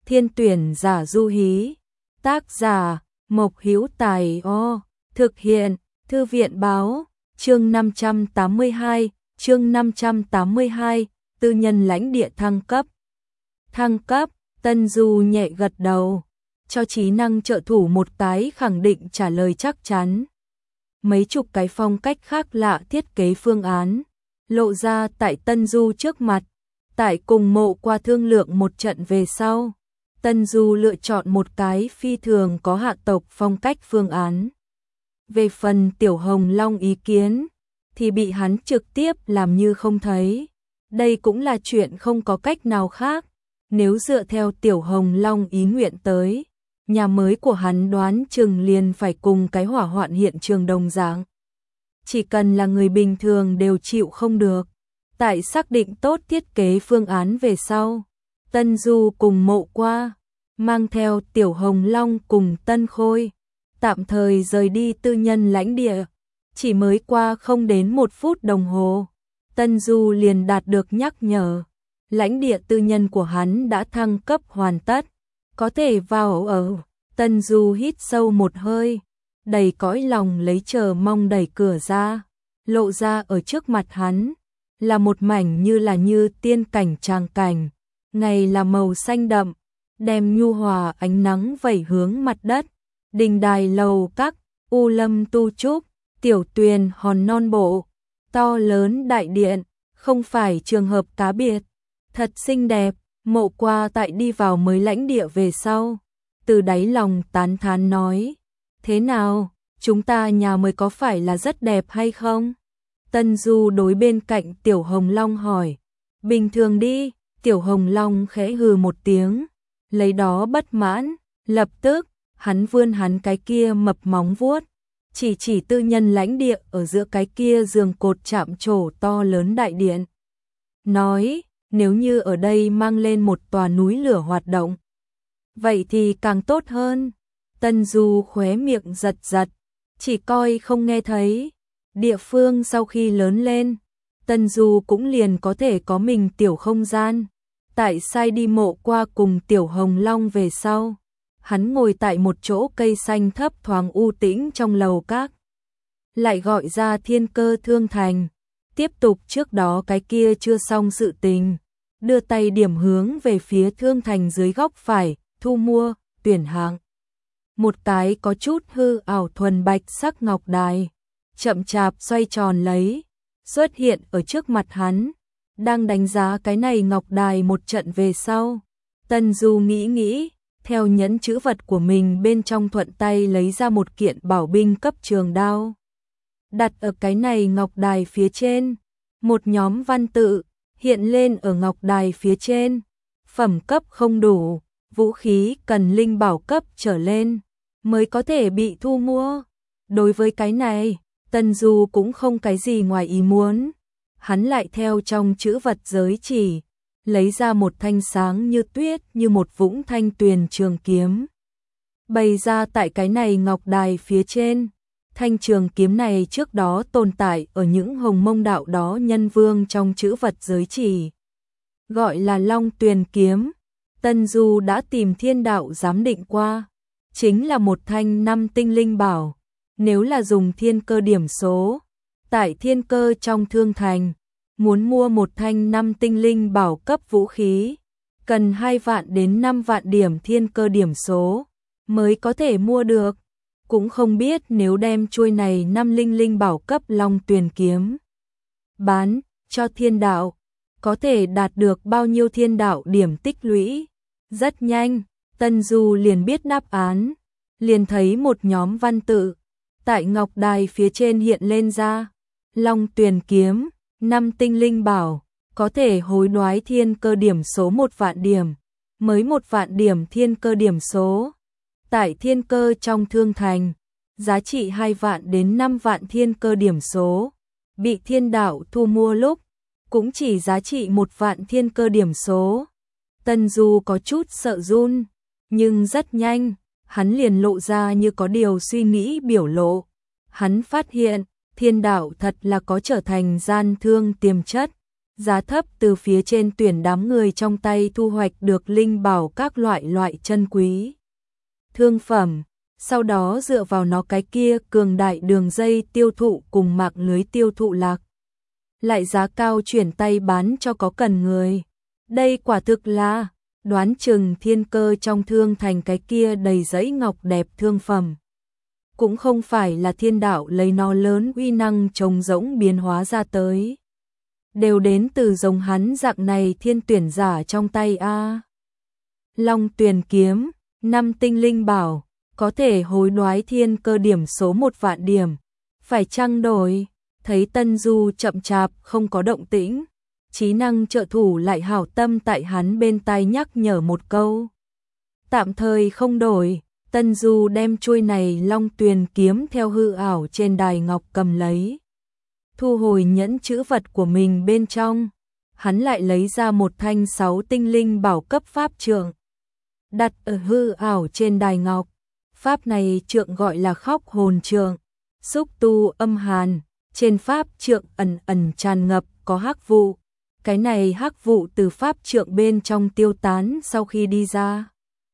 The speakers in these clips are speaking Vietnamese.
Thiên tuyển giả du hí. Tác giả Mộc Hữu Tài. Thực hiện Thư viện báo. Chương 582, tư nhân lãnh địa thăng cấp. Tân Du nhẹ gật đầu, cho trí năng trợ thủ một cái khẳng định trả lời chắc chắn. Mấy chục cái phong cách khác lạ thiết kế phương án lộ ra tại Tân Du trước mặt. Tại cùng Mộ Qua thương lượng một trận về sau, Tân Du lựa chọn một cái phi thường có hạ tộc phong cách phương án. Về phần Tiểu Hồng Long ý kiến thì bị hắn trực tiếp làm như không thấy. Đây cũng là chuyện không có cách nào khác. Nếu dựa theo Tiểu Hồng Long ý nguyện tới, nhà mới của hắn đoán chừng liền phải cùng cái hỏa hoạn hiện trường đồng dạng. Chỉ cần là người bình thường đều chịu không được. Tại xác định tốt thiết kế phương án về sau, Tân Du cùng Mộ Qua mang theo Tiểu Hồng Long cùng Tân Khôi tạm thời rời đi tư nhân lãnh địa. Chỉ mới qua không đến 1 phút đồng hồ, Tân Du liền đạt được nhắc nhở. Lãnh địa tư nhân của hắn đã thăng cấp hoàn tất, có thể vào ở. Tân Du hít sâu một hơi, đầy cõi lòng lấy chờ mong đẩy cửa ra. Lộ ra ở trước mặt hắn là một mảnh như tiên cảnh tràng cảnh. Ngày là màu xanh đậm, đem nhu hòa ánh nắng vẩy hướng mặt đất. Đình đài lầu các, u lâm tu trúc, tiểu tuyền hòn non bộ, to lớn đại điện, không phải trường hợp cá biệt. Thật xinh đẹp. Mộ Qua tại đi vào mới lãnh địa về sau, từ đáy lòng tán thán nói: thế nào, chúng ta nhà mới có phải là rất đẹp hay không? Tân Du đối bên cạnh Tiểu Hồng Long hỏi. Bình thường đi. Tiểu Hồng Long khẽ hừ một tiếng, lấy đó bất mãn. Lập tức hắn vươn hắn cái kia mập móng vuốt, chỉ tư nhân lãnh địa ở giữa cái kia giường cột chạm trổ to lớn đại điện, nói: nếu như ở đây mang lên một tòa núi lửa hoạt động, vậy thì càng tốt hơn. Tân Du khóe miệng giật giật, chỉ coi không nghe thấy. Địa phương sau khi lớn lên, Tân Du cũng liền có thể có mình tiểu không gian. Tại sai đi Mộ Qua cùng Tiểu Hồng Long về sau, hắn ngồi tại một chỗ cây xanh thấp thoáng u tĩnh trong lầu các, lại gọi ra Thiên Cơ Thương Thành, tiếp tục trước đó cái kia chưa xong sự tình, đưa tay điểm hướng về phía Thương Thành dưới góc phải, thu mua, tuyển hạng. Một cái có chút hư ảo thuần bạch sắc ngọc đài, chậm chạp xoay tròn lấy, xuất hiện ở trước mặt hắn. Đang đánh giá cái này ngọc đài một trận về sau, Tân Du nghĩ, theo nhẫn chữ vật của mình bên trong thuận tay lấy ra một kiện bảo binh cấp trường đao. Đặt ở cái này ngọc đài phía trên, một nhóm văn tự hiện lên ở ngọc đài phía trên. Phẩm cấp không đủ, vũ khí cần linh bảo cấp trở lên mới có thể bị thu mua. Đối với cái này, Tân Du cũng không cái gì ngoài ý muốn. Hắn lại theo trong chữ vật giới chỉ lấy ra một thanh sáng như tuyết như một vũng thanh tuyền trường kiếm, bày ra tại cái này ngọc đài phía trên. Thanh trường kiếm này trước đó tồn tại ở những Hồng Mông đạo đó nhân vương trong chữ vật giới chỉ, gọi là Long Tuyền kiếm. Tân Du đã tìm thiên đạo giám định qua, chính là một thanh 5 tinh linh bảo. Nếu là dùng thiên cơ điểm số, tại Thiên Cơ trong Thương Thành, muốn mua một thanh 5 tinh linh bảo cấp vũ khí, cần 2 vạn đến 5 vạn điểm thiên cơ điểm số mới có thể mua được. Cũng không biết nếu đem chuôi này 5 linh bảo cấp Long Tuyền kiếm bán cho thiên đạo, có thể đạt được bao nhiêu thiên đạo điểm tích lũy. Rất nhanh, Tân Du liền biết đáp án, liền thấy một nhóm văn tự tại ngọc đài phía trên hiện lên ra. Long Tuyền kiếm, 5 tinh linh bảo, có thể hối đoái thiên cơ điểm số 1 vạn điểm, mới 1 vạn điểm thiên cơ điểm số. Tại Thiên Cơ trong Thương Thành, giá trị 2 vạn đến 5 vạn thiên cơ điểm số, bị thiên đạo thu mua lúc, cũng chỉ giá trị 1 vạn thiên cơ điểm số. Tân Du có chút sợ run, nhưng rất nhanh, hắn liền lộ ra như có điều suy nghĩ biểu lộ. Hắn phát hiện, thiên đạo thật là có trở thành gian thương tiềm chất. giá thấp từ phía trên tuyển đám người trong tay thu hoạch được linh bảo các loại chân quý thương phẩm, sau đó dựa vào nó cái kia cường đại đường dây tiêu thụ cùng mạng lưới tiêu thụ lạc. Lại giá cao chuyển tay bán cho có cần người. Đây quả thực là đoán chừng thiên cơ trong thương thành cái kia đầy giấy ngọc đẹp thương phẩm. Cũng không phải là thiên đạo lấy nó lớn uy năng trống rỗng biến hóa ra tới. Đều đến từ giống hắn dạng này thiên tuyển giả trong tay a. Long Tuyền kiếm, 5 tinh linh bảo, có thể hối đoái thiên cơ điểm số 1 vạn điểm. Phải chăng đổi? Thấy Tân Du chậm chạp không có động tĩnh, trí năng trợ thủ lại hảo tâm tại hắn bên tai nhắc nhở một câu. Tạm thời không đổi, Tân Du đem chuôi này Long Tuyền kiếm theo hư ảo trên đài ngọc cầm lấy. Thu hồi nhẫn chữ vật của mình bên trong, hắn lại lấy ra một thanh 6 tinh linh bảo cấp pháp trượng, đặt ở hư ảo trên đài ngọc. Pháp này trượng gọi là khóc hồn trượng, xúc tu âm hàn, trên pháp trượng ẩn tràn ngập có hắc vụ. Cái này hắc vụ từ pháp trượng bên trong tiêu tán sau khi đi ra,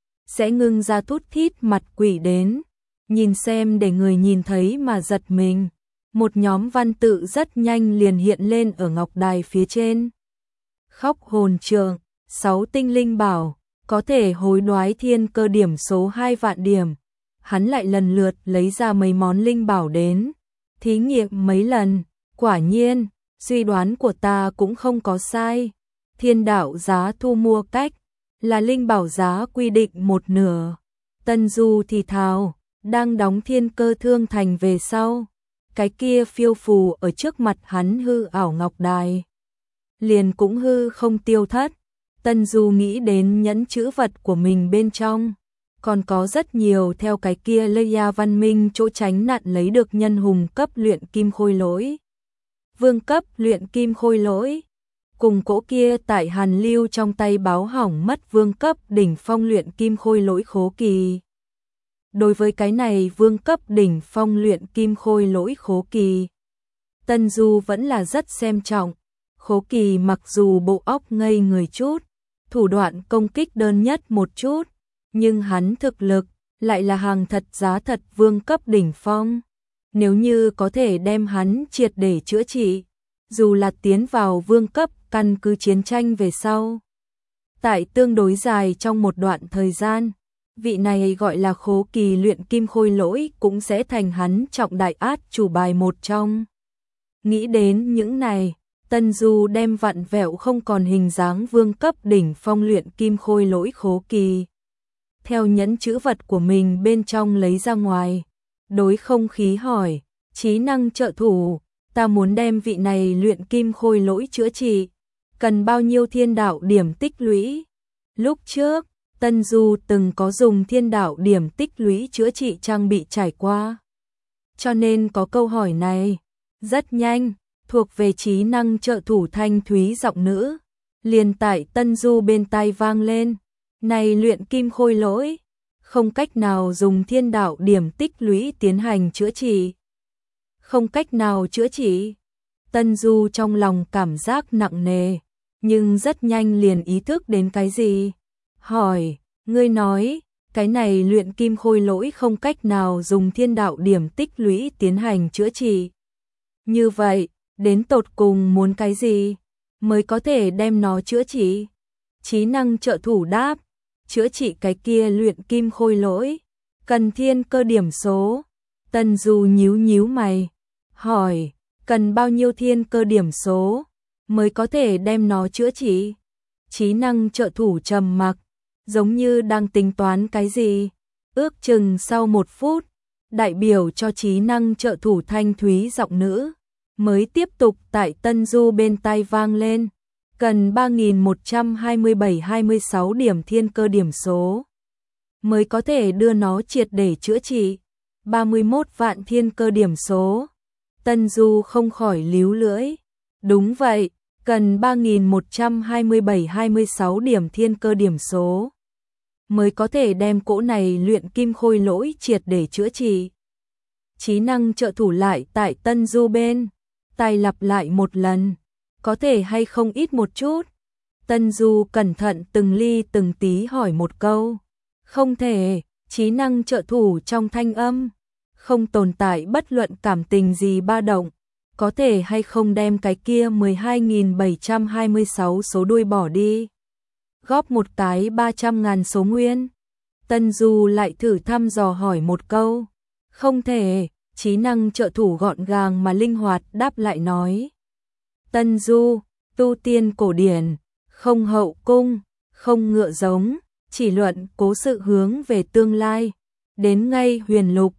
sẽ ngưng ra thút thít mặt quỷ đến, nhìn xem để người nhìn thấy mà giật mình. Một nhóm văn tự rất nhanh liền hiện lên ở ngọc đài phía trên. Khóc hồn trượng, 6 tinh linh bảo, có thể hối đoái thiên cơ điểm số 2 vạn điểm. Hắn lại lần lượt lấy ra mấy món linh bảo đến, thí nghiệm mấy lần, quả nhiên, suy đoán của ta cũng không có sai. Thiên đạo giá thu mua cách, là linh bảo giá quy định 1/2. Tân Du thì thào, đang đóng thiên cơ thương thành về sau. Cái kia phiêu phù ở trước mặt hắn hư ảo ngọc đài, liền cũng hư không tiêu thất. Tân Du nghĩ đến nhẫn chữ vật của mình bên trong, còn có rất nhiều theo cái kia Leia văn minh chỗ tránh nạn lấy được nhân hùng cấp luyện kim khôi lỗi, vương cấp luyện kim khôi lỗi, cùng cỗ kia tại Hàn Lưu trong tay báo hỏng mất vương cấp đỉnh phong luyện kim khôi lỗi khố kỳ. Đối với cái này vương cấp đỉnh phong luyện kim khôi lỗi khố kỳ, Tân Du vẫn là rất xem trọng. Khố kỳ mặc dù bộ óc ngây người chút, thủ đoạn công kích đơn nhất một chút, nhưng hắn thực lực lại là hàng thật giá thật vương cấp đỉnh phong. Nếu như có thể đem hắn triệt để chữa trị, dù là tiến vào vương cấp căn cứ chiến tranh về sau, tại tương đối dài trong một đoạn thời gian, vị này gọi là khố kỳ luyện kim khôi lỗi cũng sẽ thành hắn trọng đại át chủ bài một trong. Nghĩ đến những này, Tân Du đem vặn vẹo không còn hình dáng vương cấp đỉnh phong luyện kim khôi lỗi khố kỳ theo nhẫn chữ vật của mình bên trong lấy ra ngoài, đối không khí hỏi, trí năng trợ thủ, ta muốn đem vị này luyện kim khôi lỗi chữa trị, cần bao nhiêu thiên đạo điểm tích lũy? Lúc trước, Tân Du từng có dùng thiên đạo điểm tích lũy chữa trị trang bị trải qua, cho nên có câu hỏi này. Rất nhanh, thuộc về trí năng trợ thủ thanh thúy giọng nữ, liền tại Tân Du bên tai vang lên. Này luyện kim khôi lỗi, không cách nào dùng thiên đạo điểm tích lũy tiến hành chữa trị. Không cách nào chữa trị. Tân Du trong lòng cảm giác nặng nề, nhưng rất nhanh liền ý thức đến cái gì. Hỏi, ngươi nói, cái này luyện kim khôi lỗi không cách nào dùng thiên đạo điểm tích lũy tiến hành chữa trị. Như vậy, đến tột cùng muốn cái gì mới có thể đem nó chữa trị? Trí năng trợ thủ đáp, chữa trị cái kia luyện kim khôi lỗi, cần thiên cơ điểm số. Tân Du nhíu mày, hỏi, cần bao nhiêu thiên cơ điểm số mới có thể đem nó chữa trị? Trí năng trợ thủ trầm mặc, giống như đang tính toán cái gì. Ước chừng sau 1 phút, đại biểu cho trí năng trợ thủ thanh thúy giọng nữ mới tiếp tục tại Tân Du bên tai vang lên, cần 3.127-26 điểm thiên cơ điểm số mới có thể đưa nó triệt để chữa trị. 31 vạn thiên cơ điểm số. Tân Du không khỏi líu lưỡi. Đúng vậy, cần 3.127-26 điểm thiên cơ điểm số mới có thể đem cỗ này luyện kim khôi lỗi triệt để chữa trị. Trí năng trợ thủ lại tại Tân Du bên tai lặp lại một lần, có thể hay không ít một chút. Tân Du cẩn thận từng ly từng tí hỏi một câu. Không thể, trí năng trợ thủ trong thanh âm. Không tồn tại bất luận cảm tình gì ba động. Có thể hay không đem cái kia 12.726 số đuôi bỏ đi. Góp một cái 300.000 số nguyên. Tân Du lại thử thăm dò hỏi một câu. Không thể, trí năng trợ thủ gọn gàng mà linh hoạt đáp lại nói. Tân Du, tu tiên cổ điển, không hậu cung, không ngựa giống, chỉ luận cố sự hướng về tương lai. Đến ngay huyền lục,